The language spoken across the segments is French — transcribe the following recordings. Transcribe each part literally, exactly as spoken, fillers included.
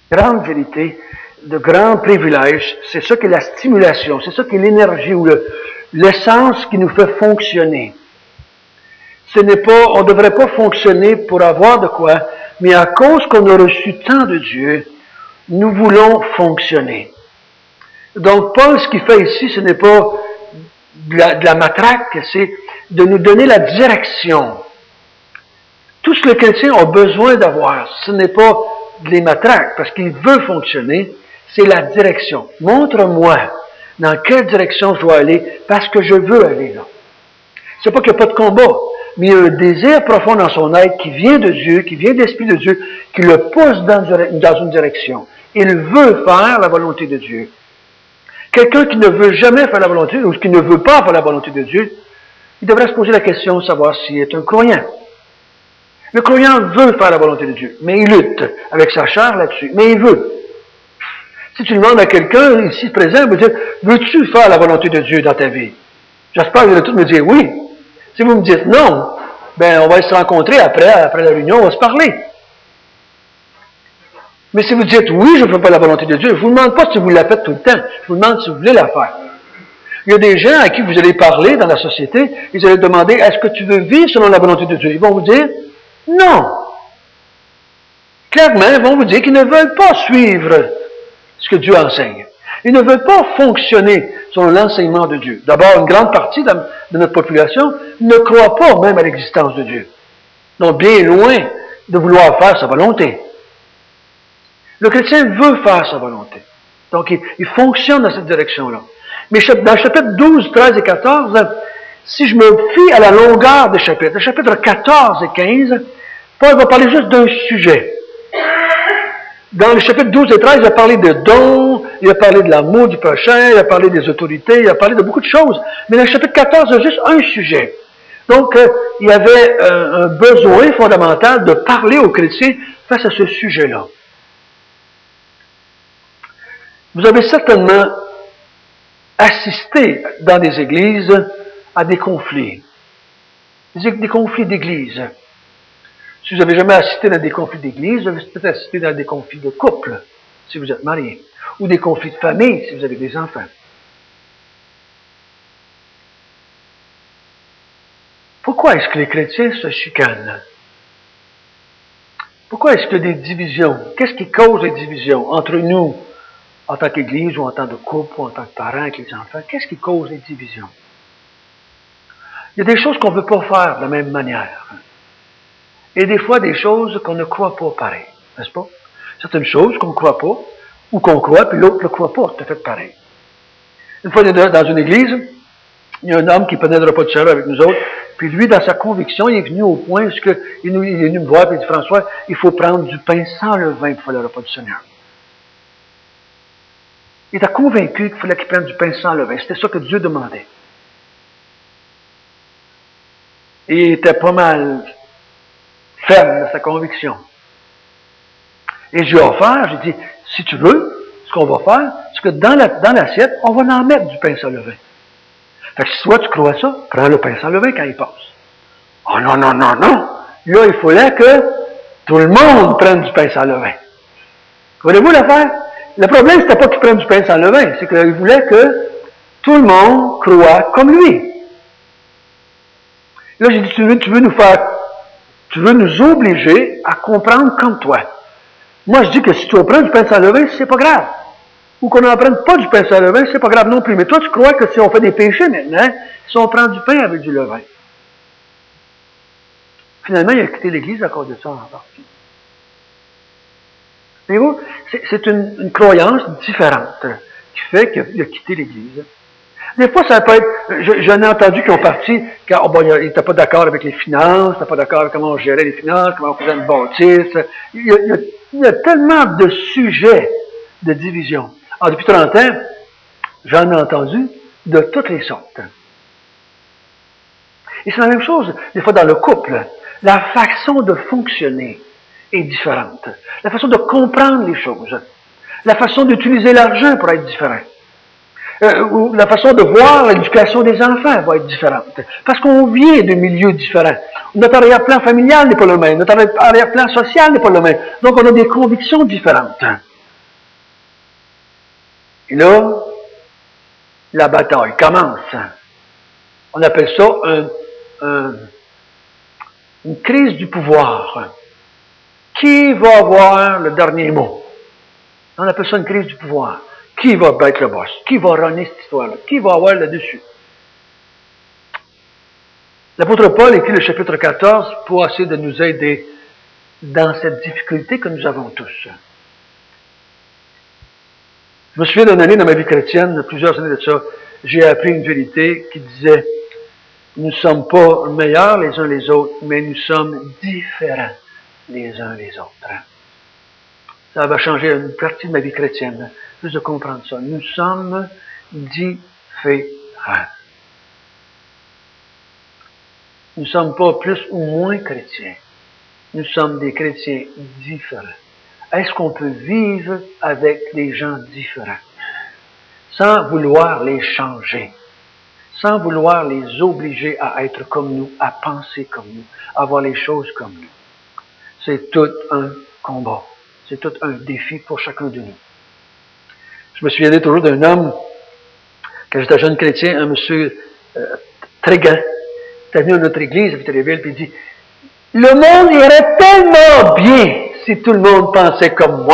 grande vérité, de grands privilèges, c'est ça qui est la stimulation, c'est ça qui est l'énergie ou le, l'essence qui nous fait fonctionner. Ce n'est pas, on ne devrait pas fonctionner pour avoir de quoi, mais à cause qu'on a reçu tant de Dieu, nous voulons fonctionner. Donc, Paul, ce qu'il fait ici, ce n'est pas de la, de la matraque, c'est de nous donner la direction. Tout ce que le chrétien a besoin d'avoir, ce n'est pas les matraques, parce qu'il veut fonctionner, c'est la direction. Montre-moi dans quelle direction je dois aller, parce que je veux aller là. C'est pas qu'il n'y a pas de combat, mais il y a un désir profond dans son être qui vient de Dieu, qui vient de l'Esprit de Dieu, qui le pousse dans, dans une direction. Il veut faire la volonté de Dieu. Quelqu'un qui ne veut jamais faire la volonté, ou qui ne veut pas faire la volonté de Dieu, il devrait se poser la question de savoir s'il est un croyant. Le croyant veut faire la volonté de Dieu, mais il lutte avec sa chair là-dessus, mais il veut. Si tu demandes à quelqu'un ici présent, il va dire, veux-tu faire la volonté de Dieu dans ta vie? J'espère que vous allez tous me dire oui. Si vous me dites non, ben on va se rencontrer après, après la réunion, on va se parler. Mais si vous dites oui, je ne fais pas la volonté de Dieu, je ne vous demande pas si vous la faites tout le temps, je vous demande si vous voulez la faire. Il y a des gens à qui vous allez parler dans la société, ils allez demander, est-ce que tu veux vivre selon la volonté de Dieu? Ils vont vous dire, non. Clairement, ils vont vous dire qu'ils ne veulent pas suivre ce que Dieu enseigne. Ils ne veulent pas fonctionner selon l'enseignement de Dieu. D'abord, une grande partie de notre population ne croit pas même à l'existence de Dieu. Donc, bien loin de vouloir faire sa volonté. Le chrétien veut faire sa volonté. Donc, il, il fonctionne dans cette direction-là. Mais dans le chapitre douze, treize et quatorze, si je me fie à la longueur des chapitres, le chapitre quatorze et quinze, Paul va parler juste d'un sujet. Dans le chapitre douze et treize, il a parlé de dons, il a parlé de l'amour du prochain, il a parlé des autorités, il a parlé de beaucoup de choses. Mais dans le chapitre quatorze, il y a juste un sujet. Donc, euh, il y avait euh, un besoin fondamental de parler aux chrétiens face à ce sujet-là. Vous avez certainement assisté dans des églises à des conflits. Des, des conflits d'église. Si vous n'avez jamais assisté dans des conflits d'église, vous avez peut-être assisté dans des conflits de couple, si vous êtes marié, ou des conflits de famille, si vous avez des enfants. Pourquoi est-ce que les chrétiens se chicanent? Pourquoi est-ce qu'il y a des divisions? Qu'est-ce qui cause les divisions entre nous, en tant qu'Église, ou en tant que couple, ou en tant que parents avec les enfants? Qu'est-ce qui cause les divisions? Il y a des choses qu'on ne veut pas faire de la même manière. Et des fois, des choses qu'on ne croit pas pareil. N'est-ce pas? Certaines choses qu'on ne croit pas, ou qu'on croit, puis l'autre ne le croit pas, tout à fait pareil. Une fois, dans une église, il y a un homme qui prenait le repas du Seigneur avec nous autres, puis lui, dans sa conviction, il est venu au point où il, il est venu me voir, puis il dit, François, il faut prendre du pain sans levain pour faire le repas du Seigneur. Il était convaincu qu'il fallait qu'il prenne du pain sans levain. C'était ça que Dieu demandait. Et il était pas mal ferme dans sa conviction. Et je lui ai offert, j'ai dit, si tu veux, ce qu'on va faire, c'est que dans, la, dans l'assiette, on va en mettre du pain sans levain. Fait que si toi tu crois ça, prends le pain sans levain quand il passe. Oh non, non, non, non! Là, il fallait que tout le monde prenne du pain sans levain. Voulez-vous l'affaire? Le problème, c'était pas qu'il prenne du pain sans levain, c'est qu'il voulait que tout le monde croie comme lui. Là, j'ai dit, tu veux, tu veux nous faire, tu veux nous obliger à comprendre comme toi. Moi, je dis que si tu apprends du pain sans levain, c'est pas grave. Ou qu'on n'apprenne pas du pain sans levain, c'est pas grave non plus. Mais toi, tu crois que si on fait des péchés maintenant, si on prend du pain avec du levain. Finalement, il a quitté l'Église à cause de ça en partie. Voyez-vous, c'est, c'est une, une croyance différente qui fait qu'il a quitté l'Église. Des fois, ça peut être... Je, j'en ai entendu qui ont parti, car oh, bon, ils n'étaient pas d'accord avec les finances, ils n'étaient pas d'accord avec comment on gérait les finances, comment on faisait une bâtisse. Il y a, il y a, il y a tellement de sujets de division. Alors, depuis trente ans, j'en ai entendu de toutes les sortes. Et c'est la même chose, des fois, dans le couple. La façon de fonctionner est différente. La façon de comprendre les choses. La façon d'utiliser l'argent pour être différente. Euh, ou la façon de voir l'éducation des enfants va être différente. Parce qu'on vient de milieux différents. Notre arrière-plan familial n'est pas le même. Notre arrière-plan social n'est pas le même. Donc, on a des convictions différentes. Et là, la bataille commence. On appelle ça un, un, une crise du pouvoir. Qui va avoir le dernier mot? On appelle ça une crise du pouvoir. Qui va être le boss? Qui va runner cette histoire-là? Qui va avoir le dessus? L'apôtre Paul écrit le chapitre quatorze pour essayer de nous aider dans cette difficulté que nous avons tous. Je me souviens d'une année dans ma vie chrétienne, plusieurs années de ça, j'ai appris une vérité qui disait « Nous ne sommes pas meilleurs les uns les autres, mais nous sommes différents les uns les autres. » Ça va changer une partie de ma vie chrétienne, juste de comprendre ça. Nous sommes différents. Nous ne sommes pas plus ou moins chrétiens. Nous sommes des chrétiens différents. Est-ce qu'on peut vivre avec des gens différents, sans vouloir les changer, sans vouloir les obliger à être comme nous, à penser comme nous, à voir les choses comme nous? C'est tout un combat. C'est tout un défi pour chacun de nous. Je me souviens toujours d'un homme, quand j'étais jeune chrétien, un monsieur euh, très grand, il est venu à notre église à Victoriaville, puis il dit « Le monde irait tellement bien si tout le monde pensait comme moi. »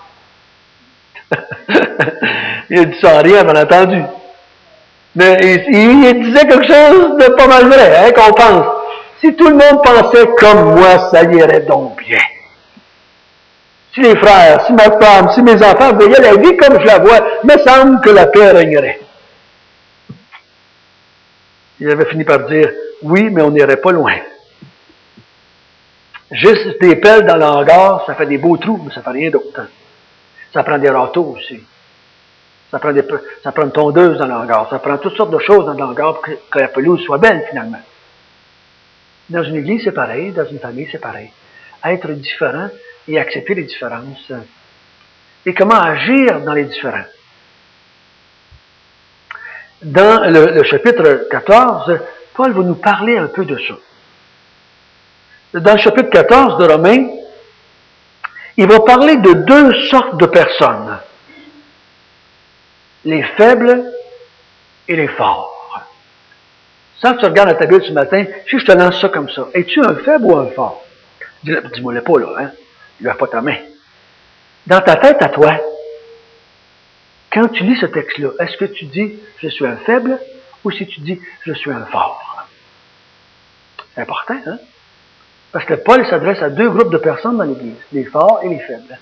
Il a dit ça en rien, bien entendu. Mais il, il disait quelque chose de pas mal vrai, hein, qu'on pense. Si tout le monde pensait comme moi, ça irait donc bien. Si les frères, si ma femme, si mes enfants voyaient la vie comme je la vois, il me semble que la paix régnerait. Il avait fini par dire, oui, mais on n'irait pas loin. Juste des pelles dans l'hangar, ça fait des beaux trous, mais ça fait rien d'autre. Ça prend des râteaux aussi. Ça prend, des, ça prend une tondeuse dans l'hangar. Ça prend toutes sortes de choses dans l'hangar pour que, que la pelouse soit belle, finalement. Dans une église, c'est pareil. Dans une famille, c'est pareil. Être différent et accepter les différences. Et comment agir dans les différents. Dans le, le chapitre quatorze, Paul va nous parler un peu de ça. Dans le chapitre quatorze de Romains, il va parler de deux sortes de personnes. Les faibles et les forts. Sans que tu regardes la table ce matin, si je te lance ça comme ça, es-tu un faible ou un fort? Dis-moi le pas là, hein? Lève pas ta main. Dans ta tête à toi, quand tu lis ce texte-là, est-ce que tu dis « je suis un faible » ou si tu dis « je suis un fort » ? C'est important, hein? Parce que Paul s'adresse à deux groupes de personnes dans l'Église, les forts et les faibles.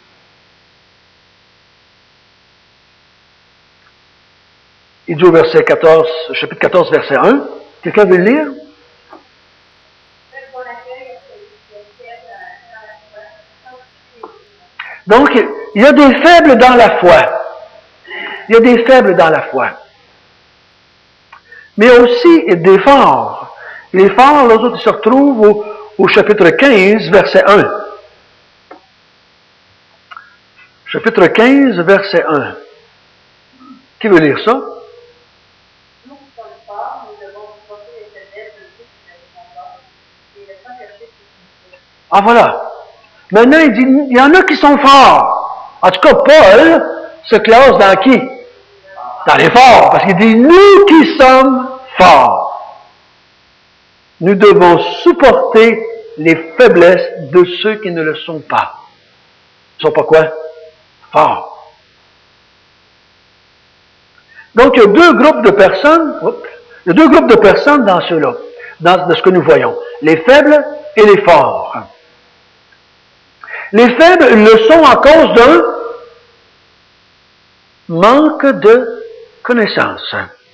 Il dit au verset quatorze, chapitre quatorze, verset un. Quelqu'un veut le lire? Donc, il y a des faibles dans la foi. Il y a des faibles dans la foi. Mais aussi des forts. Les forts, les autres, ils se retrouvent au, au chapitre quinze, verset un. Chapitre quinze, verset un. Qui veut lire ça? Ah voilà. Maintenant, il dit, il y en a qui sont forts. En tout cas, Paul se classe dans qui? Dans les forts. Parce qu'il dit, nous qui sommes forts, nous devons supporter les faiblesses de ceux qui ne le sont pas. Ils ne sont pas quoi? Forts. Donc, il y a deux groupes de personnes, oups, il y a deux groupes de personnes dans ceux-là, dans, dans ce que nous voyons. Les faibles et les forts. Les faibles le sont à cause d'un manque de connaissance.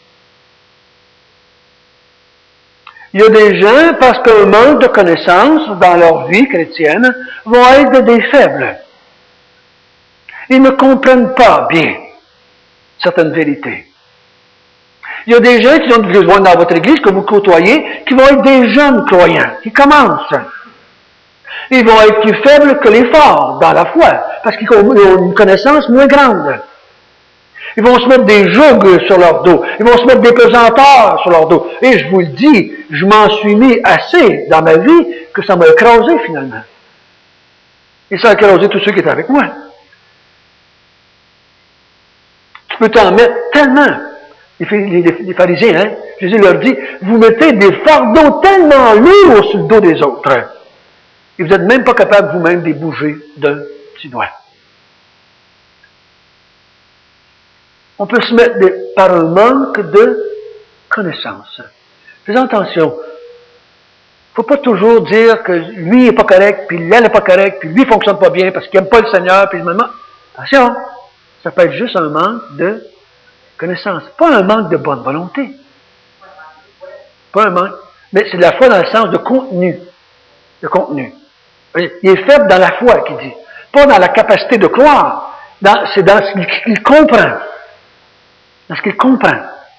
Il y a des gens, parce qu'un manque de connaissance dans leur vie chrétienne, vont être des faibles. Ils ne comprennent pas bien certaines vérités. Il y a des gens qui sont dans votre église, que vous côtoyez, qui vont être des jeunes croyants, qui commencent. Ils vont être plus faibles que les forts dans la foi, parce qu'ils ont une connaissance moins grande. Ils vont se mettre des jougs sur leur dos. Ils vont se mettre des pesanteurs sur leur dos. Et je vous le dis, je m'en suis mis assez dans ma vie que ça m'a écrasé finalement. Et ça a écrasé tous ceux qui étaient avec moi. Tu peux t'en mettre tellement. Les, les, les pharisiens, hein, Jésus leur dit, vous mettez des fardeaux tellement lourds sur le dos des autres. Et vous n'êtes même pas capable vous-même de les bouger d'un petit doigt. On peut se mettre des, par un manque de connaissance. Faites attention. Il ne faut pas toujours dire que lui n'est pas correct, puis elle n'est pas correct, puis lui ne fonctionne pas bien parce qu'il n'aime pas le Seigneur, puis maintenant. Attention, ça peut être juste un manque de connaissance. Pas un manque de bonne volonté. Pas un manque. Mais c'est de la foi dans le sens de contenu. De contenu. Il est faible dans la foi, qu'il dit. Pas dans la capacité de croire. C'est dans ce qu'il comprend. Dans ce qu'il comprend.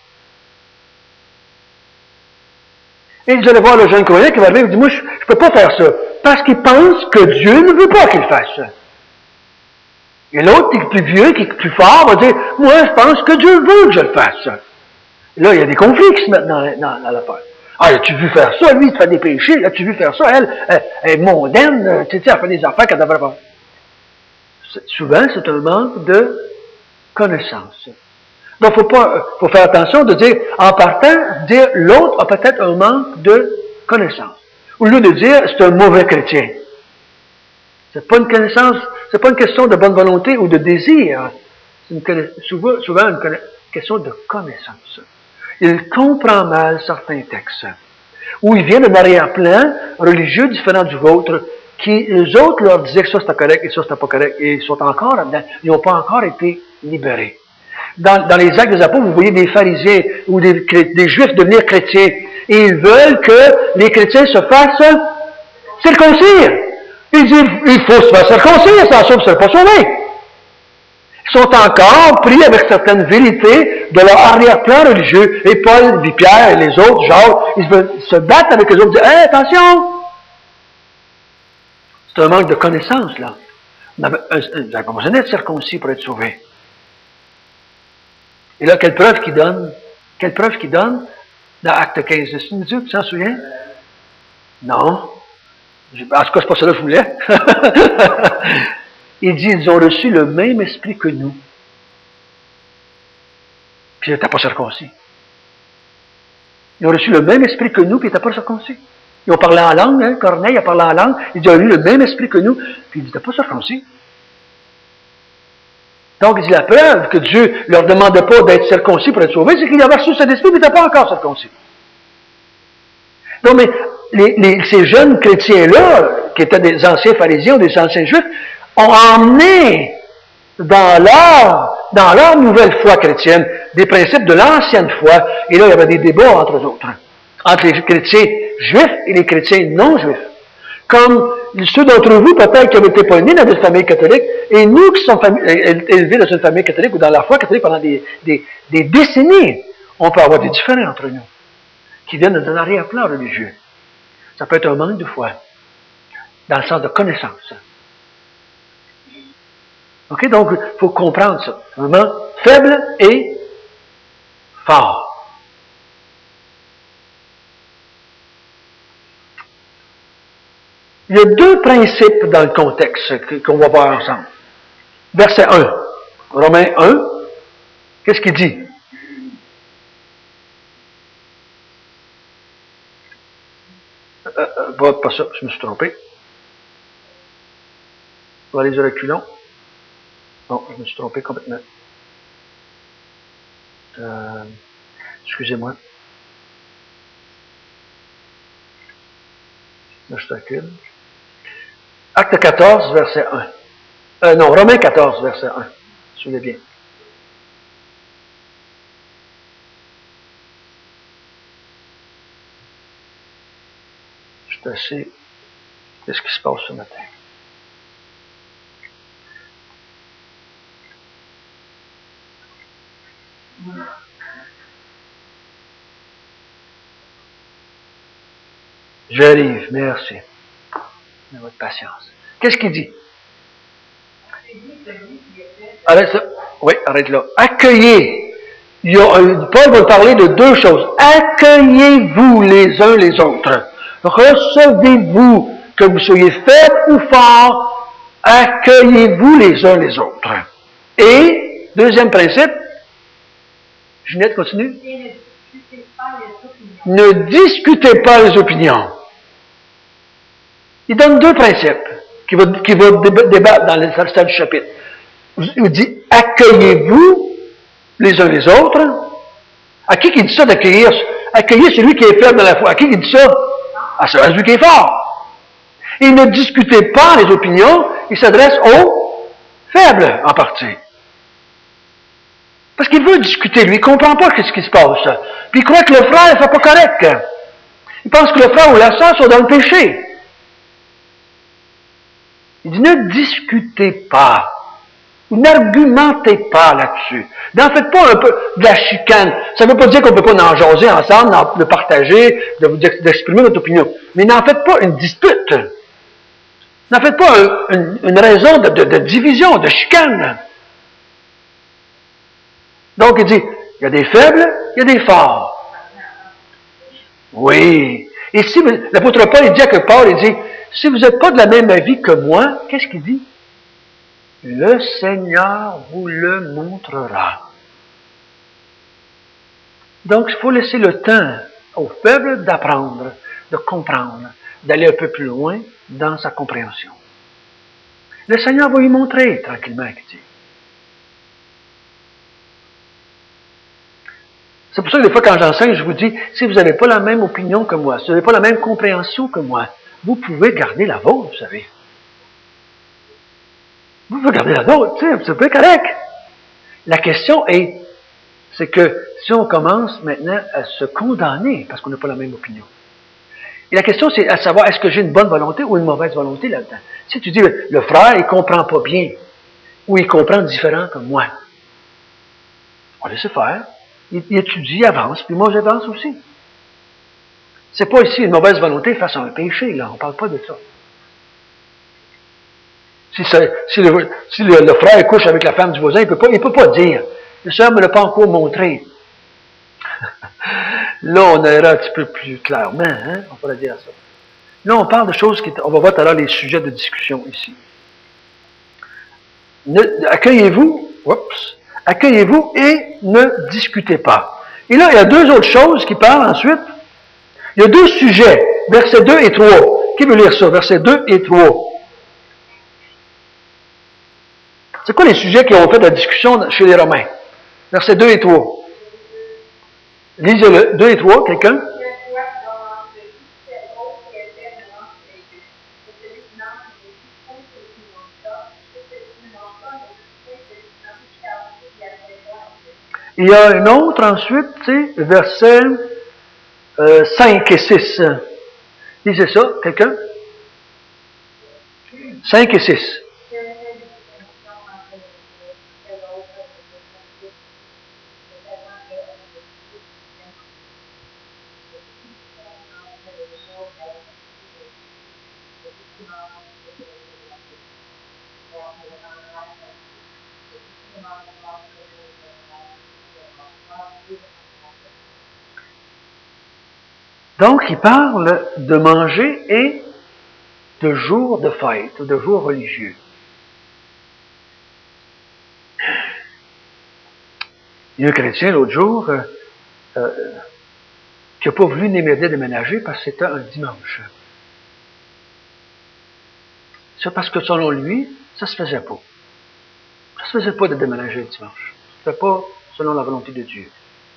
Et vous allez voir le jeune croyant qui va arriver et dit, moi, je ne peux pas faire ça. Parce qu'il pense que Dieu ne veut pas qu'il fasse ça. Et l'autre, qui est plus vieux, qui est plus fort, va dire, moi, je pense que Dieu veut que je le fasse. Et là, il y a des conflits qui se mettent dans, dans, dans l'affaire. Ah, as-tu vu faire ça? Lui, il fait des péchés. As-tu vu faire ça? Elle, elle, elle est mondaine. Tu sais, elle fait des affaires qu'elle devrait pas. Souvent, c'est un manque de connaissance. Donc, il faut pas, faut faire attention de dire, en partant, dire l'autre a peut-être un manque de connaissance. Au lieu de dire, c'est un mauvais chrétien. C'est pas une connaissance, c'est pas une question de bonne volonté ou de désir. C'est une, souvent, souvent une question de connaissance. Il comprend mal certains textes. Ou il vient d'un arrière-plan religieux différent du vôtre, qui, les autres leur disaient que ça c'était correct et ça c'était pas correct, et ils sont encore là-dedans. Ils n'ont pas encore été libérés. Dans, dans les Actes des Apôtres, vous voyez des pharisiens ou des, des Juifs devenir chrétiens. Et ils veulent que les chrétiens se fassent circoncire. Ils disent, il faut se faire circoncire, sans ça, vous ne serez pas sauvés. Ils sont encore pris avec certaines vérités de leur arrière-plan religieux. Et Paul, puis Pierre et les autres, genre, ils veulent se battre avec eux autres, dire, hey, attention! C'est un manque de connaissance, là. Vous n'avez pas besoin d'être circoncis pour être sauvé. Et là, quelle preuve qu'il donne? Quelle preuve qu'il donne? Dans Acte quinze, Dieu, tu t'en souviens? Non. En tout cas, c'est pas ça que je voulais. Il dit, ils ont reçu le même esprit que nous. Puis ils n'étaient pas circoncis. Ils ont reçu le même esprit que nous, puis ils n'étaient pas circoncis. Ils ont parlé en langue, hein? Corneille a parlé en langue, ils ont eu le même esprit que nous, puis ils n'étaient pas circoncis. Donc, il dit la preuve que Dieu ne leur demandait pas d'être circoncis pour être sauvés, c'est qu'il avait reçu cet esprit, mais il n'était pas encore circoncis. Donc, mais les, les, ces jeunes chrétiens-là, qui étaient des anciens pharisiens ou des anciens juifs, ont emmené dans leur, dans leur nouvelle foi chrétienne des principes de l'ancienne foi. Et là, il y avait des débats entre eux autres, entre les chrétiens juifs et les chrétiens non juifs. Comme ceux d'entre vous, peut-être, qui n'avaient été pas nés dans une famille catholique, et nous qui sommes élevés dans une famille catholique ou dans la foi catholique pendant des, des, des décennies, on peut avoir des différends entre nous, qui viennent d'un arrière-plan religieux. Ça peut être un manque de foi, dans le sens de connaissance. OK? Donc, il faut comprendre ça. Un manque faible et fort. Il y a deux principes dans le contexte qu'on va voir ensemble. Verset un. Romains un. Qu'est-ce qu'il dit? Euh, euh, pas ça, je me suis trompé. On va aller sur reculons. Non, je me suis trompé complètement. Euh, excusez-moi. Là, je recule. Acte quatorze, verset un. Euh, non, Romains quatorze, verset un. Souvenez bien. Je suis assez... Qu'est-ce qui se passe ce matin? J'arrive, merci. De votre patience. Qu'est-ce qu'il dit? Arrête ça. Oui, arrête là. Accueillez. Il y a, Paul va parler de deux choses. Accueillez-vous les uns les autres. Recevez-vous, que vous soyez faibles ou forts, accueillez-vous les uns les autres. Et, deuxième principe, Ginette, continue. Ne discutez pas les opinions. Il donne deux principes qui vont qui va débattre dans le stade du chapitre. Il dit, accueillez-vous les uns les autres. À qui qui dit ça d'accueillir? Accueillir celui qui est faible dans la foi. À qui qui dit ça? À celui qui est fort. Et ne discutez pas les opinions, il s'adresse aux faibles en partie. Parce qu'il veut discuter, lui, il ne comprend pas ce qui se passe. Puis il croit que le frère ne fait pas correct. Il pense que le frère ou la sœur sont dans le péché. Il dit, ne discutez pas. N'argumentez pas là-dessus. N'en faites pas un peu de la chicane. Ça ne veut pas dire qu'on ne peut pas en jaser ensemble, de partager, d'exprimer notre opinion. Mais n'en faites pas une dispute. N'en faites pas un, une, une raison de, de, de division, de chicane. Donc, il dit, il y a des faibles, il y a des forts. Oui. Et si l'apôtre Paul, il dit à que Paul, il dit, si vous n'êtes pas de la même avis que moi, qu'est-ce qu'il dit? Le Seigneur vous le montrera. Donc, il faut laisser le temps aux faibles d'apprendre, de comprendre, d'aller un peu plus loin dans sa compréhension. Le Seigneur va lui montrer tranquillement, il dit. C'est pour ça que des fois, quand j'enseigne, je vous dis, si vous n'avez pas la même opinion que moi, si vous n'avez pas la même compréhension que moi, vous pouvez garder la vôtre, vous savez. Vous pouvez garder la vôtre, tu sais, c'est pas correct. La question est, c'est que si on commence maintenant à se condamner parce qu'on n'a pas la même opinion. Et la question, c'est à savoir, est-ce que j'ai une bonne volonté ou une mauvaise volonté là-dedans? Si tu dis, le frère, il comprend pas bien, ou il comprend différent comme moi, on laisse faire. Il, il étudie, il avance, puis moi j'avance aussi. C'est pas ici une mauvaise volonté face à un péché, là, on parle pas de ça. Si, ça, si, le, si le, le frère couche avec la femme du voisin, il peut pas, il peut pas dire, le Seigneur me l'a pas encore montré. Là, on ira un petit peu plus clairement, hein, on pourrait dire ça. Là, on parle de choses qui, on va voir tout à l'heure les sujets de discussion ici. Ne, accueillez-vous, oups, accueillez-vous et ne discutez pas. Et là, il y a deux autres choses qui parlent ensuite. Il y a deux sujets, versets deux et trois. Qui veut lire ça? Versets deux et trois. C'est quoi les sujets qui ont fait la discussion chez les Romains? Versets deux et trois. Lisez-le. deux et trois, quelqu'un? Il y a un autre ensuite, tu sais, versets euh, cinq et six. Lisez ça, quelqu'un? cinq et six. Donc, il parle de manger et de jours de fête, de jours religieux. Il y a un chrétien l'autre jour euh, euh, qui n'a pas voulu m'aider à déménager parce que c'était un dimanche. C'est parce que selon lui, ça se faisait pas. Ça se faisait pas de déménager le dimanche. Ça se fait pas selon la volonté de Dieu.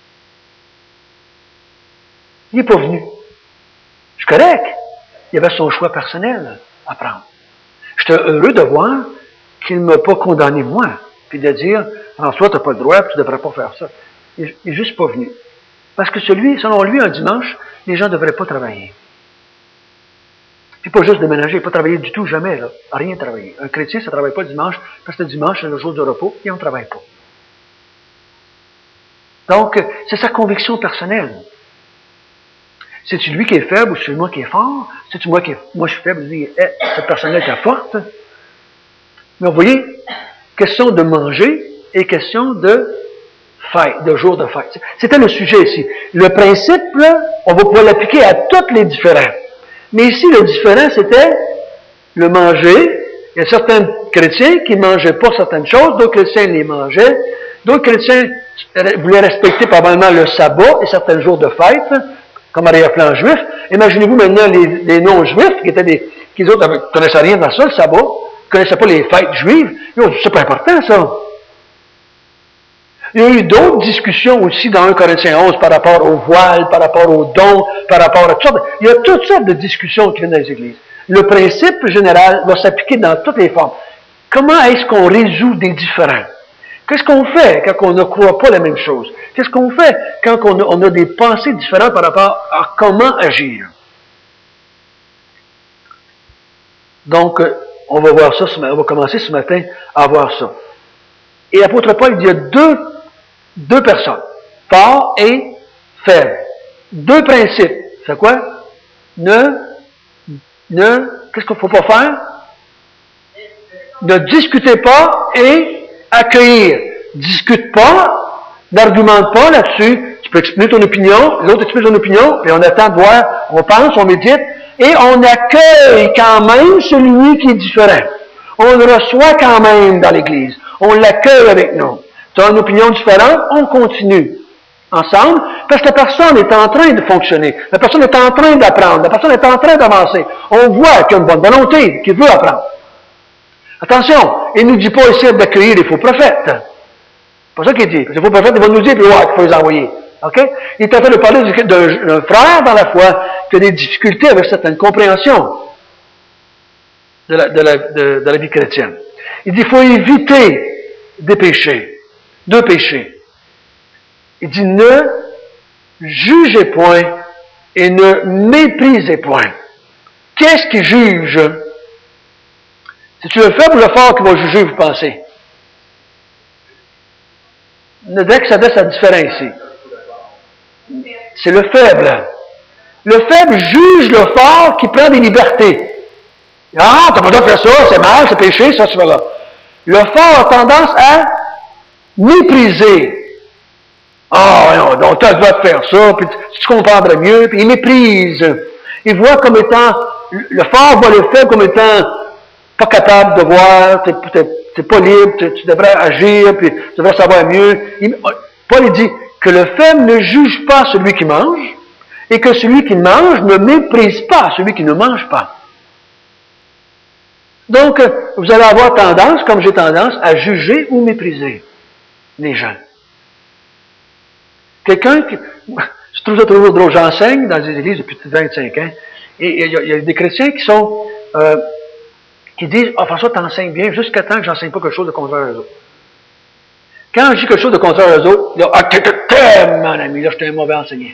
Il n'est pas venu. C'est correct. Il avait son choix personnel à prendre. J'étais heureux de voir qu'il ne m'a pas condamné moi, puis de dire, François, tu n'as pas le droit, tu ne devrais pas faire ça. Il n'est juste pas venu. Parce que celui, selon lui, un dimanche, les gens ne devraient pas travailler. Puis pas juste déménager, pas travailler du tout, jamais, là. Rien travailler. Un chrétien, ça ne travaille pas le dimanche, parce que le dimanche, c'est le jour de repos, et on ne travaille pas. Donc, c'est sa conviction personnelle. C'est-tu lui qui est faible ou c'est moi qui est fort? C'est-tu moi qui est, moi je suis faible, lui, eh, cette personne-là est forte? Mais vous voyez, question de manger et question de fête, de jour de fête. C'était le sujet ici. Le principe, là, on va pouvoir l'appliquer à tous les différents. Mais ici, le différent, c'était le manger. Il y a certains chrétiens qui ne mangeaient pas certaines choses, d'autres chrétiens les mangeaient. D'autres chrétiens voulaient respecter probablement le sabbat et certains jours de fête, comme arrière-plan juif. Imaginez-vous maintenant les, les non-juifs, qui étaient des, qui autres ne connaissaient rien dans ça, le sabbat, ne connaissaient pas les fêtes juives. Ils ont dit, c'est pas important, ça. Il y a eu d'autres discussions aussi dans un Corinthiens onze par rapport au voile, par rapport aux dons, par rapport à toutes sortes. Il y a toutes sortes de discussions qui viennent dans les églises. Le principe général va s'appliquer dans toutes les formes. Comment est-ce qu'on résout des différends? Qu'est-ce qu'on fait quand on ne croit pas la même chose? Qu'est-ce qu'on fait quand on a, on a des pensées différentes par rapport à comment agir? Donc, on va voir ça, on va commencer ce matin à voir ça. Et l'apôtre Paul, il y a deux, deux personnes, fort et faible. Deux principes. C'est quoi? Ne, ne, qu'est-ce qu'il ne faut pas faire? Ne discutez pas et accueillir. Discute pas, n'argumente pas là-dessus. Tu peux exprimer ton opinion, l'autre exprime son opinion, et on attend de voir, on pense, on médite, et on accueille quand même celui qui est différent. On le reçoit quand même dans l'Église. On l'accueille avec nous. Tu as une opinion différente, on continue ensemble, parce que la personne est en train de fonctionner. La personne est en train d'apprendre. La personne est en train d'avancer. On voit qu'il y a une bonne volonté, qu'il veut apprendre. Attention, il ne nous dit pas ici d'accueillir les faux prophètes. C'est pas ça qu'il dit. Les faux prophètes, ils vont nous dire, puis ouais, qu'il faut les envoyer. OK? Il est en train de parler d'un frère dans la foi qui a des difficultés avec certaines compréhensions de la, de la, de, de la vie chrétienne. Il dit, il faut éviter des péchés. Deux péchés. Il dit, ne jugez point et ne méprisez point. Qu'est-ce qui juge? C'est-tu le faible ou le fort qui va juger, vous pensez? Ne dirait que ça laisse la différence ici. C'est le faible. Le faible juge le fort qui prend des libertés. Ah, t'as pas le droit de faire ça, c'est mal, c'est péché, ça, c'est là. Le fort a tendance à mépriser. Ah, donc tu as le droit de faire ça, puis tu comprendrais mieux, puis il méprise. Il voit comme étant, le fort voit le faible comme étant pas capable de voir, tu n'es pas libre, tu devrais agir, puis tu devrais savoir mieux. Il, Paul il dit que le faible ne juge pas celui qui mange, et que celui qui mange ne méprise pas celui qui ne mange pas. Donc, vous allez avoir tendance, comme j'ai tendance, à juger ou mépriser les gens. Quelqu'un qui... Je trouve ça toujours drôle. J'enseigne dans des églises depuis vingt-cinq ans, et il y, y a des chrétiens qui sont... Euh, qui disent, ah, François, t'enseignes bien, jusqu'à temps que j'enseigne pas quelque chose de contraire aux autres. Quand je dis quelque chose de contraire aux autres, il y a, ah, que mon ami, là, je suis un mauvais enseignant.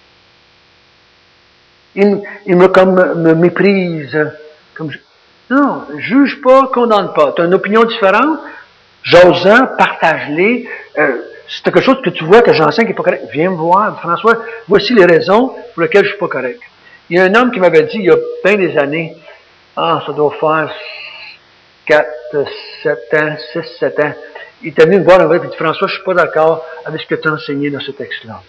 Il, il me, comme, me méprise. Comme je, non, juge pas, condamne pas. Tu as une opinion différente, j'ose-en, partage-les. Euh, si tu as quelque chose que tu vois que j'enseigne qui n'est pas correct, viens me voir, François, voici les raisons pour lesquelles je ne suis pas correct. Il y a un homme qui m'avait dit, il y a bien des années, ah, ça doit faire quatre, sept ans, six, sept ans. Il était venu me voir en vrai et il dit, François, je ne suis pas d'accord avec ce que tu as enseigné dans ce texte-là.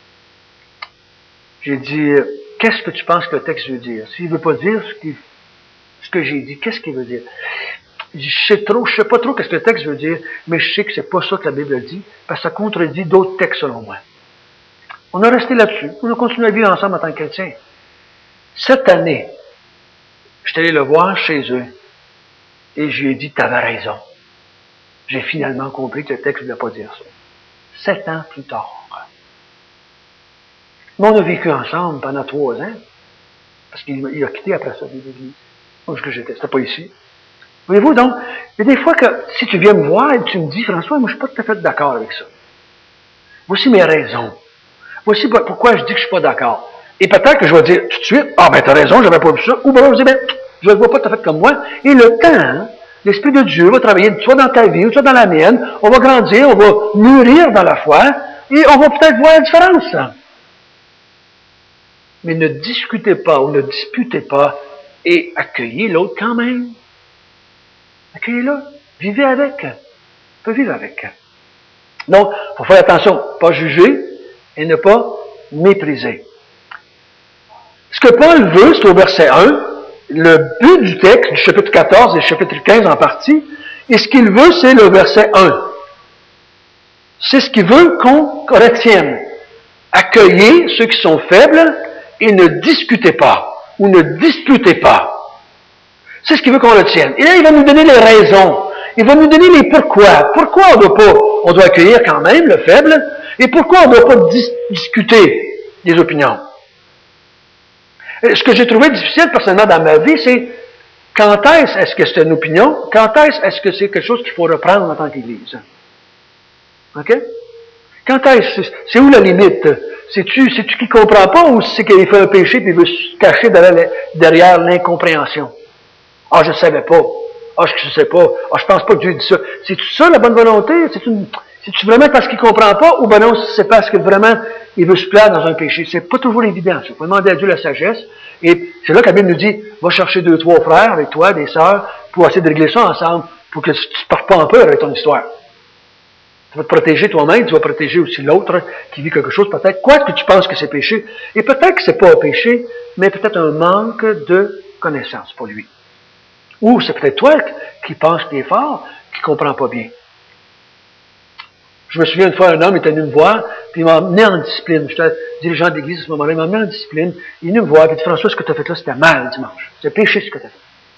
J'ai dit, qu'est-ce que tu penses que le texte veut dire? S'il ne veut pas dire ce, qui, ce que j'ai dit, qu'est-ce qu'il veut dire? Il dit, je sais trop, je sais pas trop ce que le texte veut dire, mais je sais que c'est pas ça que la Bible dit, parce que ça contredit d'autres textes selon moi. On a resté là-dessus. On a continué à vivre ensemble en tant que chrétiens. Cette année, je suis allé le voir chez eux et je lui ai dit, tu avais raison. J'ai finalement compris que le texte ne voulait pas dire ça. Sept ans plus tard. Mais on a vécu ensemble pendant trois ans. Parce qu'il a quitté après ça l'église. Où est-ce que j'étais? C'était pas ici. Voyez-vous, donc, il y a des fois que si tu viens me voir et tu me dis, François, moi je ne suis pas tout à fait d'accord avec ça. Voici mes raisons. Voici pourquoi je dis que je ne suis pas d'accord. Et peut-être que je vais dire tout de suite, ah ben t'as raison, j'avais pas vu ça. Ou ben je vais dire, ben, je ne le vois pas tout à fait comme moi. Et le temps, hein, l'Esprit de Dieu va travailler soit dans ta vie, soit dans la mienne. On va grandir, on va mûrir dans la foi, et on va peut-être voir la différence. Mais ne discutez pas ou ne disputez pas et accueillez l'autre quand même. Accueillez-le. Vivez avec. On peut vivre avec. Donc, il faut faire attention, pas juger et ne pas mépriser. Ce que Paul veut, c'est au verset un, le but du texte, du chapitre quatorze et du chapitre quinze en partie, et ce qu'il veut, c'est le verset un. C'est ce qu'il veut qu'on retienne. Accueillez ceux qui sont faibles et ne discutez pas, ou ne disputez pas. C'est ce qu'il veut qu'on retienne. Et là, il va nous donner les raisons. Il va nous donner les pourquoi. Pourquoi on doit pas, on doit accueillir quand même le faible, et pourquoi on ne doit pas dis discuter des opinions. Et ce que j'ai trouvé difficile personnellement dans ma vie, c'est quand est-ce est-ce que c'est une opinion, quand est-ce est-ce que c'est quelque chose qu'il faut reprendre en tant qu'Église. OK? Quand est-ce, c'est où la limite? C'est-tu, c'est-tu qui comprend pas ou c'est qu'il fait un péché et il veut se cacher derrière l'incompréhension? Ah, je savais pas. Ah, je sais pas. Ah, je pense pas que Dieu dit ça. C'est-tu ça la bonne volonté? C'est-tu, c'est-tu vraiment parce qu'il comprend pas ou ben non, c'est parce que vraiment il veut se plaire dans un péché? C'est pas toujours évident. Il faut demander à Dieu la sagesse. Et c'est là que la Bible nous dit, va chercher deux, trois frères avec toi, des sœurs, pour essayer de régler ça ensemble, pour que tu ne partes pas en peur avec ton histoire. Tu vas te protéger toi-même, tu vas protéger aussi l'autre qui vit quelque chose, peut-être, quoi que tu penses que c'est péché. Et peut-être que c'est pas un péché, mais peut-être un manque de connaissance pour lui. Ou c'est peut-être toi qui penses qu'il est fort, qui ne comprend pas bien. Je me souviens une fois, un homme était venu me voir, puis il m'a emmené en discipline. J'étais dirigeant d'église à ce moment-là, il m'a emmené en discipline. Il est venu me voir, puis il dit, François, ce que tu as fait là, c'était mal dimanche. C'est péché ce que tu as fait.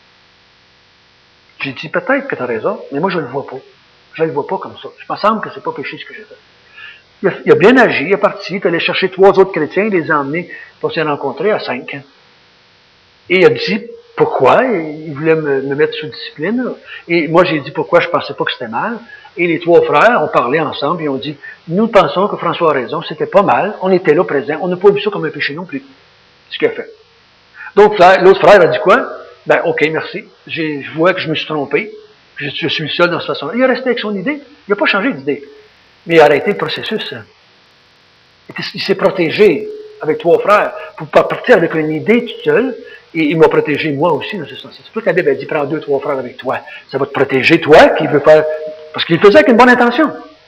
J'ai dit, peut-être que tu as raison, mais moi je ne le vois pas. Je ne le vois pas comme ça. Je me semble que c'est pas péché ce que j'ai fait. Il a, il a bien agi, il est parti, il est allé chercher trois autres chrétiens, il les a emmenés pour s'y rencontrer à cinq. Et il a dit pourquoi, il voulait me, me mettre sous discipline. Et moi j'ai dit pourquoi je pensais pas que c'était mal. Et les trois frères ont parlé ensemble et ont dit, nous pensons que François a raison, c'était pas mal, on était là présent, on n'a pas vu ça comme un péché non plus. Ce qu'il a fait. Donc l'autre frère a dit quoi? Ben ok, merci, je vois que je me suis trompé. Je, je suis seul dans cette façon-là. Il est resté avec son idée. Il n'a pas changé d'idée. Mais il a arrêté le processus. Il s'est protégé avec trois frères pour pas partir avec une idée tout seul. Et il m'a protégé moi aussi dans ce sens. C'est pour ça que la Bible a dit, prends deux, trois frères avec toi. Ça va te protéger, toi, qui veut faire... Parce qu'il le faisait avec une bonne intention.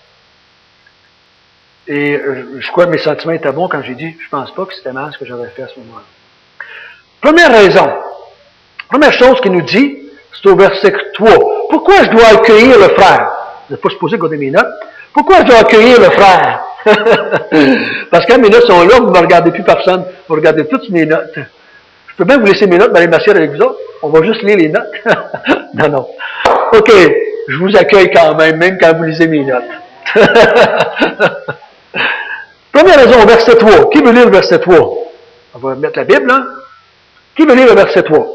Et euh, je crois que mes sentiments étaient bons quand j'ai dit, je pense pas que c'était mal ce que j'avais fait à ce moment-là. Première raison. Première chose qu'il nous dit, c'est au verset trois. Pourquoi je dois accueillir le frère? Vous n'êtes pas supposé garder mes notes. Pourquoi je dois accueillir le frère? Parce que quand mes notes sont là, vous ne regardez plus personne. Vous regardez toutes mes notes. Je peux bien vous laisser mes notes, aller m'asseoir avec vous autres. On va juste lire les notes. non, non. OK, je vous accueille quand même, même quand vous lisez mes notes. Première raison, au verset trois. Qui veut lire le verset trois? On va mettre la Bible, là. Qui veut lire le verset trois?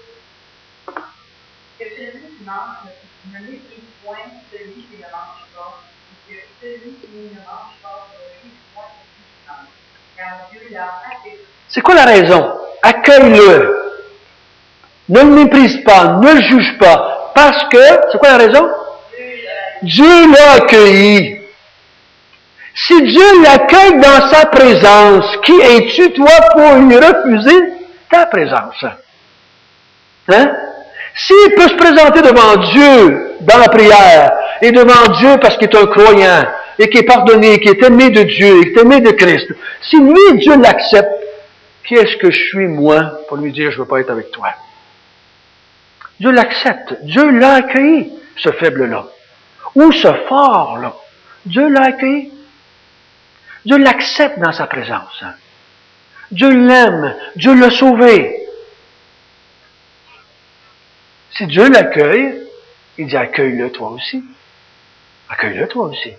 C'est quoi la raison? Accueille-le. Ne le méprise pas, ne le juge pas. Parce que, c'est quoi la raison? Dieu l'a accueilli. Si Dieu l'accueille dans sa présence, qui es-tu, toi, pour lui refuser ta présence? Hein? S'il peut se présenter devant Dieu dans la prière, et devant Dieu parce qu'il est un croyant, et qui est pardonné, qui est aimé de Dieu, et qui est aimé de Christ, si lui, Dieu l'accepte, qui est-ce que je suis, moi, pour lui dire, je ne veux pas être avec toi? Dieu l'accepte. Dieu l'a accueilli, ce faible-là. Ou ce fort-là. Dieu l'a accueilli. Dieu l'accepte dans sa présence. Dieu l'aime. Dieu l'a sauvé. Si Dieu l'accueille, il dit, accueille-le toi aussi. Accueille-le toi aussi.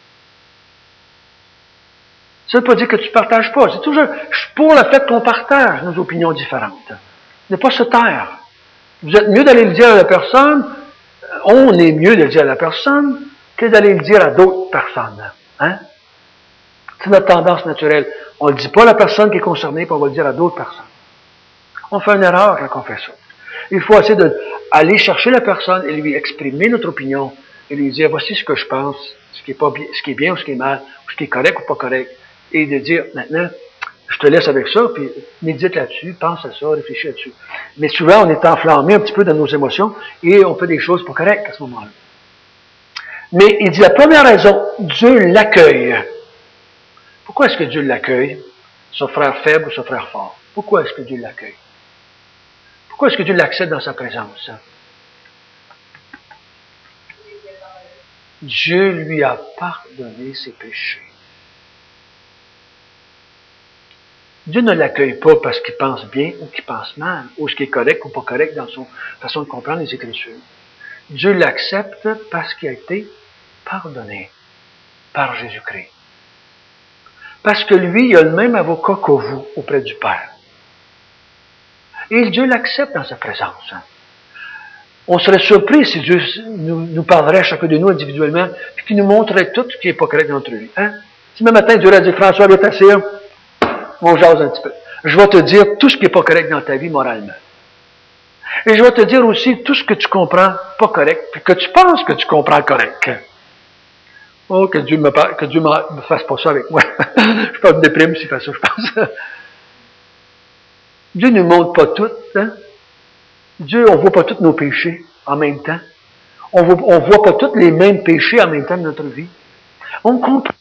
Ça ne veut pas dire que tu ne partages pas. C'est toujours, je suis pour le fait qu'on partage nos opinions différentes. Ne pas se taire. Vous êtes mieux d'aller le dire à la personne, on est mieux de le dire à la personne que d'aller le dire à d'autres personnes. Hein? C'est notre tendance naturelle. On ne le dit pas à la personne qui est concernée, puis on va le dire à d'autres personnes. On fait une erreur quand on fait ça. Il faut essayer d'aller chercher la personne et lui exprimer notre opinion et lui dire, voici ce que je pense, ce qui est, pas bien, ce qui est bien ou ce qui est mal, ce qui est correct ou pas correct. Et de dire, maintenant, je te laisse avec ça, puis médite là-dessus, pense à ça, réfléchis là-dessus. Mais souvent, on est enflammé un petit peu dans nos émotions et on fait des choses pas correctes à ce moment-là. Mais il dit la première raison, Dieu l'accueille. Pourquoi est-ce que Dieu l'accueille? Ce frère faible ou ce frère fort? Pourquoi est-ce que Dieu l'accueille? Pourquoi est-ce que Dieu l'accepte dans sa présence? Dieu lui a pardonné ses péchés. Dieu ne l'accueille pas parce qu'il pense bien ou qu'il pense mal, ou ce qui est correct ou pas correct dans son façon de comprendre les Écritures. Dieu l'accepte parce qu'il a été pardonné par Jésus-Christ. Parce que lui, il a le même avocat que vous auprès du Père. Et Dieu l'accepte dans sa présence. On serait surpris si Dieu nous, nous parlerait à chacun de nous individuellement, puis qu'il nous montrerait tout ce qui n'est pas correct dans notre vie. Hein? Si même matin, Dieu a dit, François, viens t'asseoir, on jase un petit peu. Je vais te dire tout ce qui n'est pas correct dans ta vie moralement. Et je vais te dire aussi tout ce que tu comprends pas correct, puis que tu penses que tu comprends correct. Oh, que Dieu me, que Dieu me fasse pas ça avec moi. Je peux me déprimer s'il fait ça, je pense. Dieu ne nous montre pas tout, hein? Dieu, on ne voit pas tous nos péchés en même temps. On ne voit, on voit pas tous les mêmes péchés en même temps de notre vie. On comprend.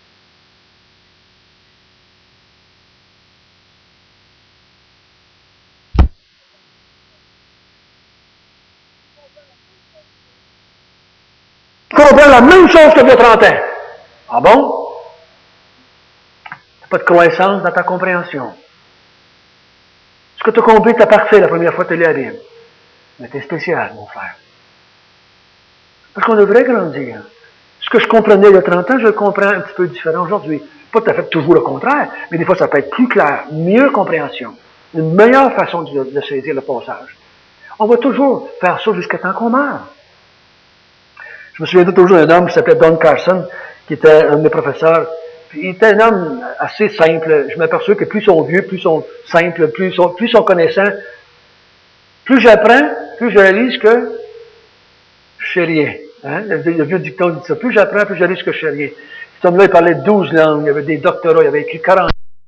On comprend la même chose que il y a trente ans. Ah bon? Pas de croissance dans ta compréhension. Ce que tu as compris, tu as parfait la première fois que tu l'as lu. Mais tu es spécial, mon frère. Parce qu'on devrait grandir. Ce que je comprenais il y a trente ans, je le comprends un petit peu différent aujourd'hui. Pas tout à fait toujours le contraire, mais des fois ça peut être plus clair, mieux compréhension, une meilleure façon de, de saisir le passage. On va toujours faire ça jusqu'à temps qu'on meurt. Je me souviens toujours d'un homme qui s'appelait Don Carson, qui était un de mes professeurs. Il était un homme assez simple. Je m'aperçois que plus ils sont vieux, plus ils sont simples, plus ils sont, plus ils sont connaissants. Plus j'apprends, plus je réalise que je sais rien. Hein? Le, le vieux dicton dit ça. Plus j'apprends, plus je réalise que je sais rien. Cet homme-là, il parlait douze langues, il avait des doctorats, il avait écrit quarante.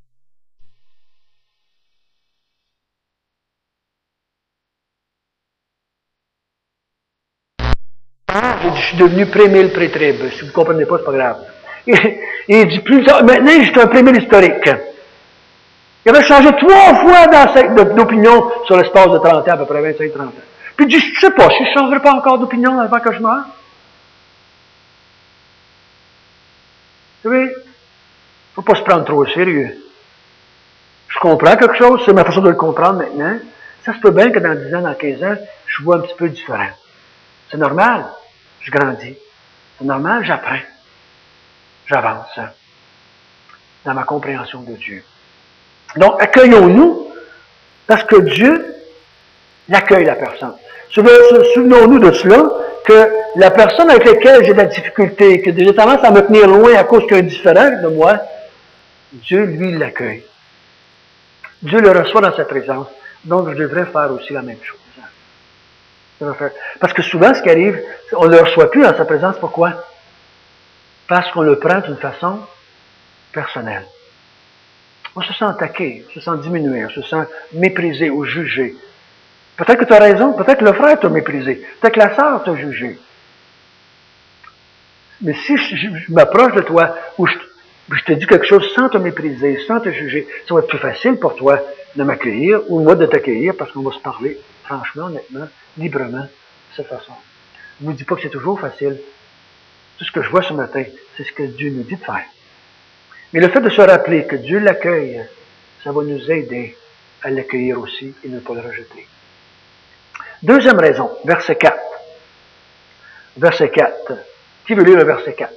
Je suis devenu prémille pré-trib. Si vous ne comprenez pas, c'est pas grave. Et, et il dit plus tard, maintenant, je suis un prémille historique. Il avait changé trois fois d'opinion sur l'espace de trente ans, à peu près vingt-cinq trente ans. Puis il dit, je sais pas, si je ne changerai pas encore d'opinion avant que je meure. Vous savez, il ne faut pas se prendre trop au sérieux. Je comprends quelque chose, c'est ma façon de le comprendre maintenant. Ça se peut bien que dans dix ans, dans quinze ans, je vois un petit peu différent. C'est normal, je grandis. C'est normal, j'apprends. J'avance dans ma compréhension de Dieu. Donc, accueillons-nous, parce que Dieu l'accueille la personne. Souvenons-nous de cela, que la personne avec laquelle j'ai de la difficulté, que j'ai tendance à me tenir loin à cause qu'il est différent de moi, Dieu, lui, l'accueille. Dieu le reçoit dans sa présence. Donc, je devrais faire aussi la même chose. Parce que souvent, ce qui arrive, on ne le reçoit plus dans sa présence. Pourquoi? Parce qu'on le prend d'une façon personnelle. On se sent attaqué, on se sent diminué, on se sent méprisé ou jugé. Peut-être que tu as raison, peut-être que le frère t'a méprisé, peut-être que la sœur t'a jugé. Mais si je, je, je m'approche de toi, ou je, je te dis quelque chose sans te mépriser, sans te juger, ça va être plus facile pour toi de m'accueillir, ou moi de t'accueillir, parce qu'on va se parler franchement, honnêtement, librement, de cette façon. Je ne vous dis pas que c'est toujours facile. Tout ce que je vois ce matin, c'est ce que Dieu nous dit de faire. Mais le fait de se rappeler que Dieu l'accueille, ça va nous aider à l'accueillir aussi et ne pas le rejeter. Deuxième raison, verset quatre. Verset quatre. Qui veut lire le verset quatre?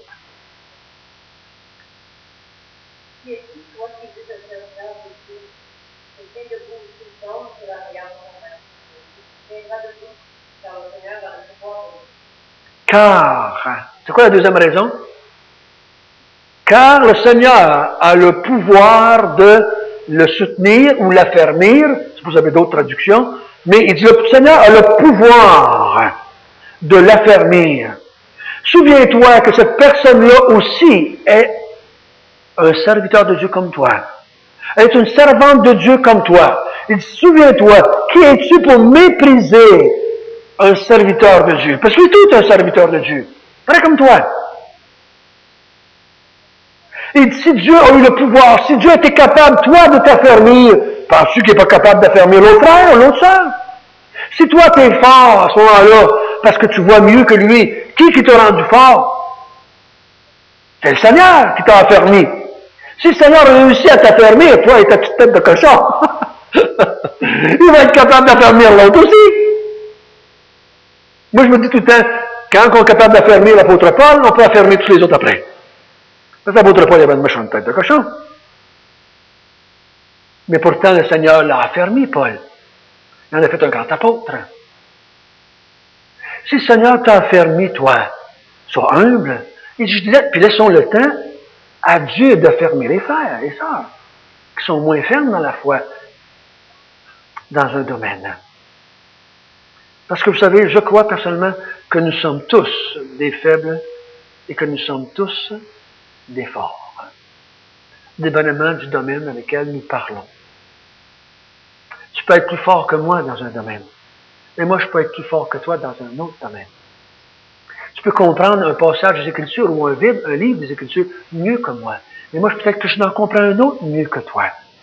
Car, c'est quoi la deuxième raison? Car le Seigneur a le pouvoir de le soutenir ou l'affermir. Si vous avez d'autres traductions. Mais il dit, le Seigneur a le pouvoir de l'affermir. Souviens-toi que cette personne-là aussi est un serviteur de Dieu comme toi. Elle est une servante de Dieu comme toi. Il dit, souviens-toi, qui es-tu pour mépriser un serviteur de Dieu? Parce que tout est un serviteur de Dieu. Pareil comme toi. Il dit, si Dieu a eu le pouvoir, si Dieu était capable, toi, de t'affermir, penses-tu qu'il n'est pas capable d'affermir l'autre frère, l'autre sœur? Si toi, tu es fort à ce moment-là, parce que tu vois mieux que lui, qui qui t'a rendu fort? C'est le Seigneur qui t'a affermi. Si le Seigneur réussit à t'affermir, toi et ta petite tête de cochon, il va être capable d'affermir l'autre aussi. Moi, je me dis tout le temps, quand on est capable d'affermir l'apôtre Paul, on peut affermir tous les autres après. Parce que l'apôtre Paul, il avait une méchante tête de cochon. Mais pourtant, le Seigneur l'a affermi, Paul. Il en a fait un grand apôtre. Si le Seigneur t'a affermi, toi, sois humble, et je disais, puis laissons le temps à Dieu d'affermir les frères et sœurs, qui sont moins fermes dans la foi, dans un domaine. Parce que vous savez, je crois personnellement que nous sommes tous des faibles et que nous sommes tous des forts, dépendamment du domaine dans lequel nous parlons. Tu peux être plus fort que moi dans un domaine, mais moi je peux être plus fort que toi dans un autre domaine. Tu peux comprendre un passage des Écritures ou un livre, un livre des Écritures mieux que moi, mais moi peut-être que je n'en comprends un autre mieux que toi.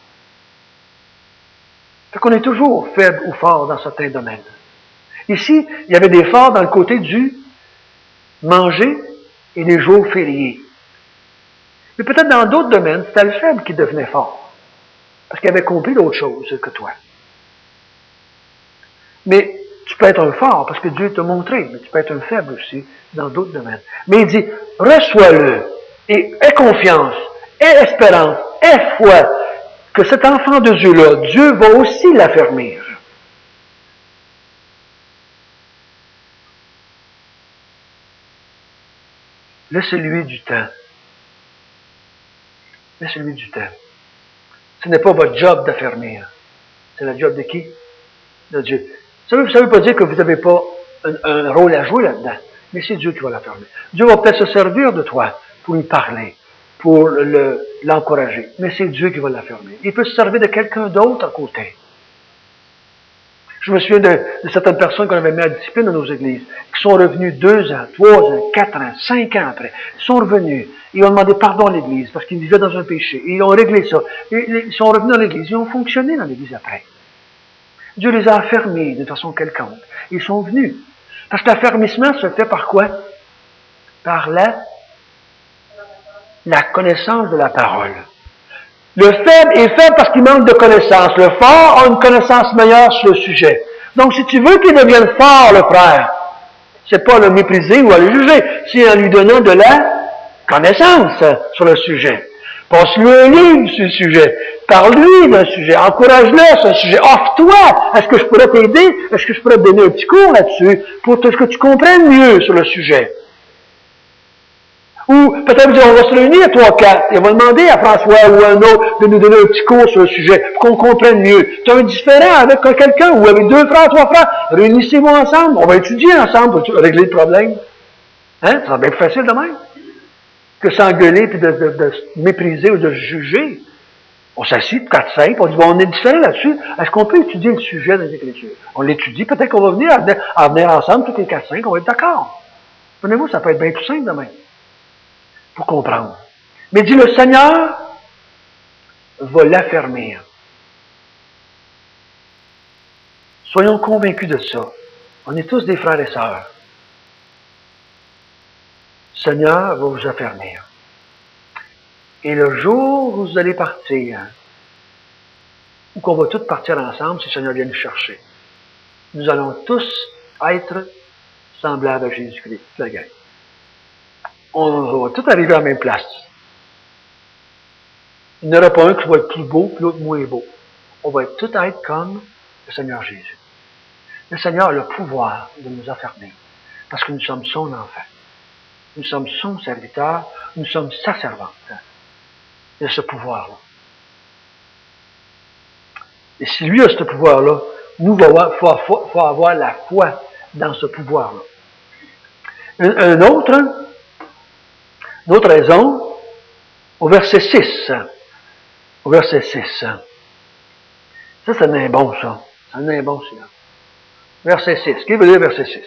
Fait qu'on est toujours faible ou fort dans certains domaines. Ici, il y avait des forts dans le côté du manger et des jours fériés. Mais peut-être dans d'autres domaines, c'était le faible qui devenait fort. Parce qu'il avait compris d'autres choses que toi. Mais tu peux être un fort parce que Dieu t'a montré, mais tu peux être un faible aussi dans d'autres domaines. Mais il dit, reçois-le et aie confiance, aie espérance, aie foi que cet enfant de Dieu-là, Dieu va aussi l'affermir. Laissez-lui du temps. Laissez-lui du temps. Ce n'est pas votre job d'affermir. C'est le job de qui? De Dieu. Ça ne veut pas dire que vous n'avez pas un, un rôle à jouer là-dedans, mais c'est Dieu qui va l'affermir. Dieu va peut-être se servir de toi pour lui parler, pour le, l'encourager, mais c'est Dieu qui va l'affermir. Il peut se servir de quelqu'un d'autre à côté. Je me souviens de, de certaines personnes qu'on avait mis à discipline dans nos églises, qui sont revenus deux ans, trois ans, quatre ans, cinq ans après. Ils sont revenus. Ils ont demandé pardon à l'église parce qu'ils vivaient dans un péché. Ils ont réglé ça. Ils sont revenus dans l'église. Ils ont fonctionné dans l'église après. Dieu les a affermis de façon quelconque. Ils sont venus. Parce que l'affermissement se fait par quoi? Par la, la connaissance de la parole. Le faible est faible parce qu'il manque de connaissance. Le fort a une connaissance meilleure sur le sujet. Donc, si tu veux qu'il devienne fort, le frère, c'est pas le mépriser ou à le juger, c'est en lui donnant de la connaissance sur le sujet. Passe-lui un livre sur le sujet. Parle-lui d'un sujet. Encourage-le sur un sujet. Offre-toi. Est-ce que je pourrais t'aider? Est-ce que je pourrais te donner un petit cours là-dessus pour que tu comprennes mieux sur le sujet? Ou peut-être on va se réunir trois, quatre, et on va demander à François ou à un autre de nous donner un petit cours sur le sujet pour qu'on comprenne mieux. Tu as un différent avec quelqu'un ou avec deux frères, trois frères, réunissez-vous ensemble, on va étudier ensemble pour régler le problème. Hein? Ça va bien plus facile de même que s'engueuler et de, de, de mépriser ou de juger. On s'assied, quatre, cinq, on dit, bon, on est différents là-dessus. Est-ce qu'on peut étudier le sujet des Écritures? On l'étudie, peut-être qu'on va venir à, venir à venir ensemble, tous les quatre, cinq, on va être d'accord. Prenez-vous, ça peut être bien tout simple de même. Pour comprendre. Mais dit le Seigneur va l'affermir. Soyons convaincus de ça. On est tous des frères et sœurs. Le Seigneur va vous affermir. Et le jour où vous allez partir, ou qu'on va tous partir ensemble, si le Seigneur vient nous chercher, nous allons tous être semblables à Jésus-Christ, la gang. On va tous arriver à la même place. Il n'y en aura pas un qui va être plus beau, puis l'autre moins beau. On va tous être comme le Seigneur Jésus. Le Seigneur a le pouvoir de nous affermir, parce que nous sommes son enfant. Nous sommes son serviteur, nous sommes sa servante. Il a ce pouvoir-là. Et si lui a ce pouvoir-là, nous, il faut, faut, faut avoir la foi dans ce pouvoir-là. Un, un autre, une autre raison, au verset six. Au verset six. Ça, ça en est bon, ça. Ça en est bon, celui-là. Verset six. Qui veut dire verset six?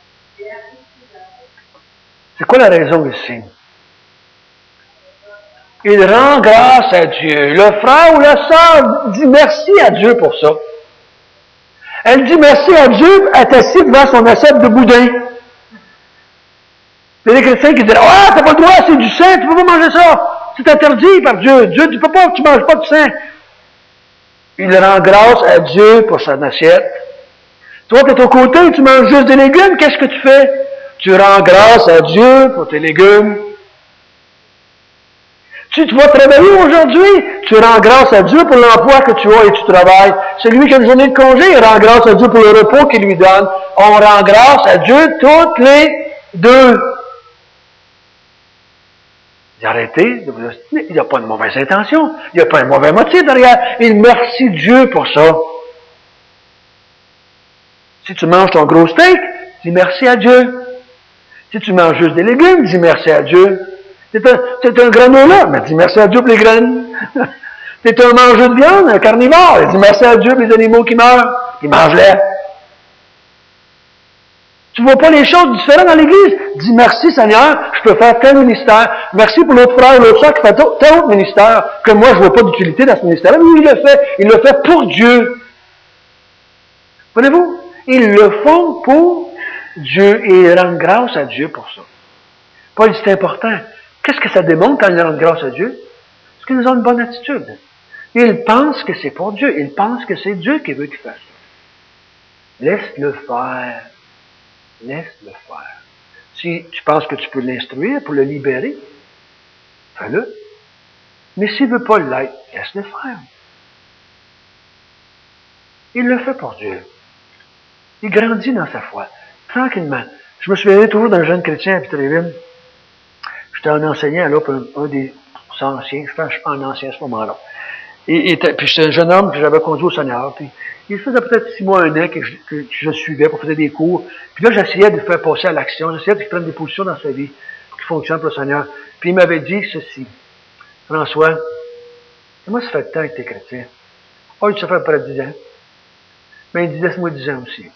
C'est quoi la raison ici? il rend grâce à Dieu. Le frère ou la sœur dit merci à Dieu pour ça. Elle dit merci à Dieu, elle est assise devant son assiette de boudin. Il y a des chrétiens qui disent, ah, t'as pas le droit, c'est du saint, tu peux pas manger ça. C'est interdit par Dieu. Dieu, tu peux pas, tu manges pas du saint. Il rend grâce à Dieu pour son assiette. Toi, tu es au côté, tu manges juste des légumes, qu'est-ce que tu fais? Tu rends grâce à Dieu pour tes légumes. Si tu vas travailler aujourd'hui, tu rends grâce à Dieu pour l'emploi que tu as et tu travailles. Celui qui a une journée de congé, il rend grâce à Dieu pour le repos qu'il lui donne. On rend grâce à Dieu toutes les deux. Arrêtez de vous ostiner. Il n'y a pas de mauvaise intention. Il n'y a pas un mauvais motif derrière. Il merci Dieu pour ça. Si tu manges ton gros steak, dis merci à Dieu. Si tu manges juste des légumes, dis merci à Dieu. C'est un, c'est un granola, mais dis merci à Dieu pour les graines. C'est un mangeur de viande, un carnivore, dis merci à Dieu pour les animaux qui meurent, qui mangent-les. Tu ne vois pas les choses différentes dans l'Église? Dis merci Seigneur, je peux faire tel ministère. Merci pour l'autre frère ou l'autre soeur qui fait tel autre ministère, que moi je ne vois pas d'utilité dans ce ministère-là, mais il le fait. Il le fait pour Dieu. Voyez-vous? Ils le font pour Dieu et ils rendent grâce à Dieu pour ça. Paul dit c'est important. Qu'est-ce que ça démontre quand ils rendent grâce à Dieu? Parce qu'ils ont une bonne attitude. Ils pensent que c'est pour Dieu. Ils pensent que c'est Dieu qui veut qu'ils fassent ça. Laisse-le faire. Laisse-le faire. Si tu penses que tu peux l'instruire pour le libérer, fais-le. Mais s'il ne veut pas l'être, laisse-le faire. Il le fait pour Dieu. Il grandit dans sa foi, tranquillement. Je me souviens toujours d'un jeune chrétien à Pittsburgh. J'étais un enseignant, là, pour un, un des anciens, je pense un ancien à ce moment-là. Et, et puis j'étais un jeune homme que j'avais conduit au Seigneur. Puis il faisait peut-être six mois, un an que je, que je suivais pour faire des cours. Puis là, j'essayais de le faire passer à l'action. J'essayais de prendre des positions dans sa vie pour qu'il fonctionne pour le Seigneur. Puis il m'avait dit ceci. François, comment ça fait de temps que tu es chrétien? Oh, ça fait à peu près dix ans. Mais il dit, laisse-moi dix ans aussi.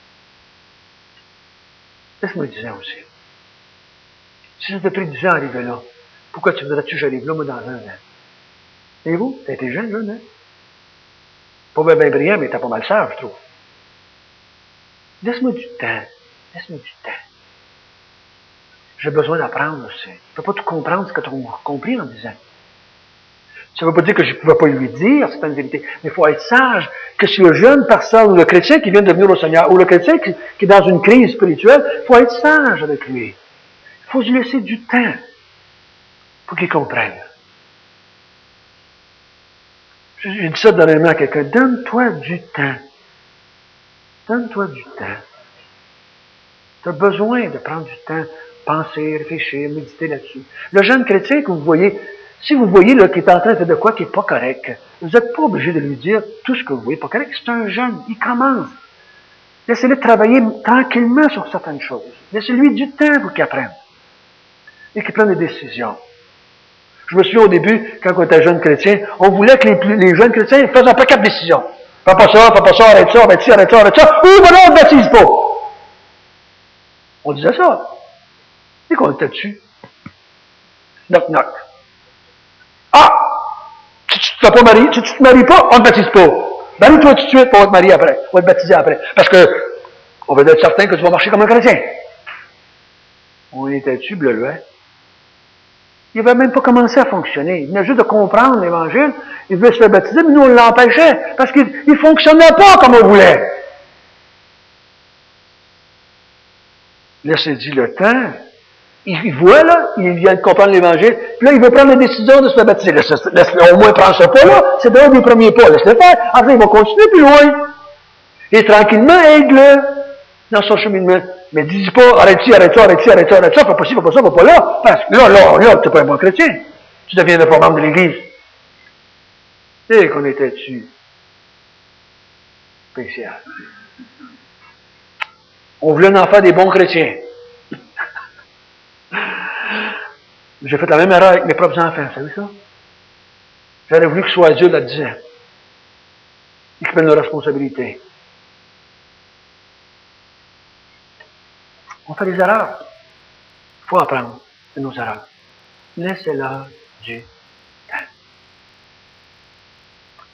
Laisse-moi dix ans aussi. Si ça t'a pris dix ans à arriver là, pourquoi tu voudrais-tu que j'arrive là, moi, dans un an? Et vous? T'as été jeune, jeune, hein? Pas bien, bien brillant, mais t'as pas mal sage, je trouve. Laisse-moi du temps. Laisse-moi du temps. J'ai besoin d'apprendre aussi. Je ne peux pas tout comprendre ce que tu as compris en dix ans. Ça ne veut pas dire que je ne pouvais pas lui dire, c'est une vérité. Mais il faut être sage que si le jeune personne, ou le chrétien qui vient de venir au Seigneur, ou le chrétien qui, qui est dans une crise spirituelle, il faut être sage avec lui. Il faut lui laisser du temps pour qu'il comprenne. J'ai dit ça dernièrement à quelqu'un. Donne-toi du temps. Donne-toi du temps. Tu as besoin de prendre du temps, penser, réfléchir, méditer là-dessus. Le jeune chrétien que vous voyez, si vous voyez là, qu'il est en train de faire de quoi qui n'est pas correct, vous n'êtes pas obligé de lui dire tout ce que vous voyez pas correct. C'est un jeune, il commence. Laissez-le travailler tranquillement sur certaines choses. Laissez-lui du temps pour qu'il apprenne. Et qu'il prenne des décisions. Je me souviens au début, quand on était jeune chrétien, on voulait que les, les jeunes chrétiens fassent un paquet de décisions. Fais pas ça, fais pas ça, arrête ça, arrête ça, arrête ça, arrête ça. Ou voilà, on ne baptise pas. On disait ça. Et qu'on était dessus. Knock, knock. Ah! Tu ne t'es pas marié, tu ne te maries pas, on ne te baptise pas. Marie-toi tout de suite, on va te marier après. On va te baptiser après. Parce que, on veut être certain que tu vas marcher comme un chrétien. On était dessus, bleu, il n'avait même pas commencé à fonctionner. Il venait juste de comprendre l'Évangile. Il voulait se faire baptiser, mais nous, on l'empêchait. Parce qu'il ne fonctionnait pas comme on voulait. Laissez-y le temps. Il, il voit, là, il vient de comprendre l'Évangile. Puis là, il veut prendre la décision de se faire baptiser. Laisse-le laisse au moins prendre ce pas-là. C'est d'un des premiers pas. Laisse-le faire. Après, il va continuer plus loin. Et tranquillement, aide-le dans son cheminement. Mais dis pas, arrête-ci, arrête ça, arrête ça, arrête ça, arrête ça, fais pas ci, fais pas ça, fais pas là. Parce que là, là, là, tu n'es pas un bon chrétien. Tu deviens pas membre de l'Église. Et qu'on était dessus. Spécial. On voulait en faire des bons chrétiens. J'ai fait la même erreur avec mes propres enfants, vous savez ça? J'aurais voulu que ce soit Dieu là-dedans. Et qu'ils prennent leurs responsabilités. On fait des erreurs. Il faut apprendre de nos erreurs. Laissez-leur du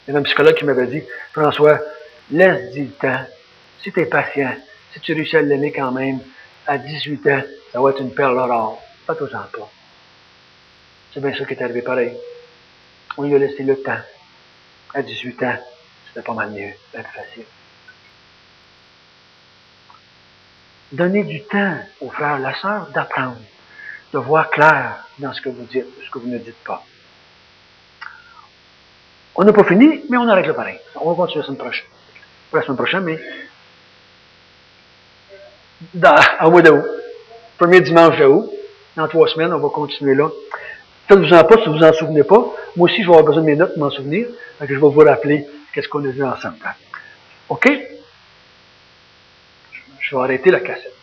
Il y a un psychologue qui m'avait dit, François, laisse-y le temps. Si tu es patient, si tu réussis à l'aimer quand même, à dix-huit ans, ça va être une perle rare. Pas-toi-en pas. C'est bien ça qui est arrivé pareil. On lui a laissé le temps. À dix-huit ans, c'était pas mal mieux, bien plus facile. Donnez du temps aux frères et la sœur d'apprendre, de voir clair dans ce que vous dites, ce que vous ne dites pas. On n'a pas fini, mais on arrête le pareil. On va continuer la semaine prochaine. Pas la semaine prochaine, mais dans, en mois d'août. Premier dimanche d'août. Dans trois semaines, on va continuer là. Faites-vous-en pas si vous vous en souvenez pas. Moi aussi, je vais avoir besoin de mes notes pour m'en souvenir. Donc, je vais vous rappeler qu'est-ce qu'on a vu ensemble. OK? Je vais arrêter la cassette.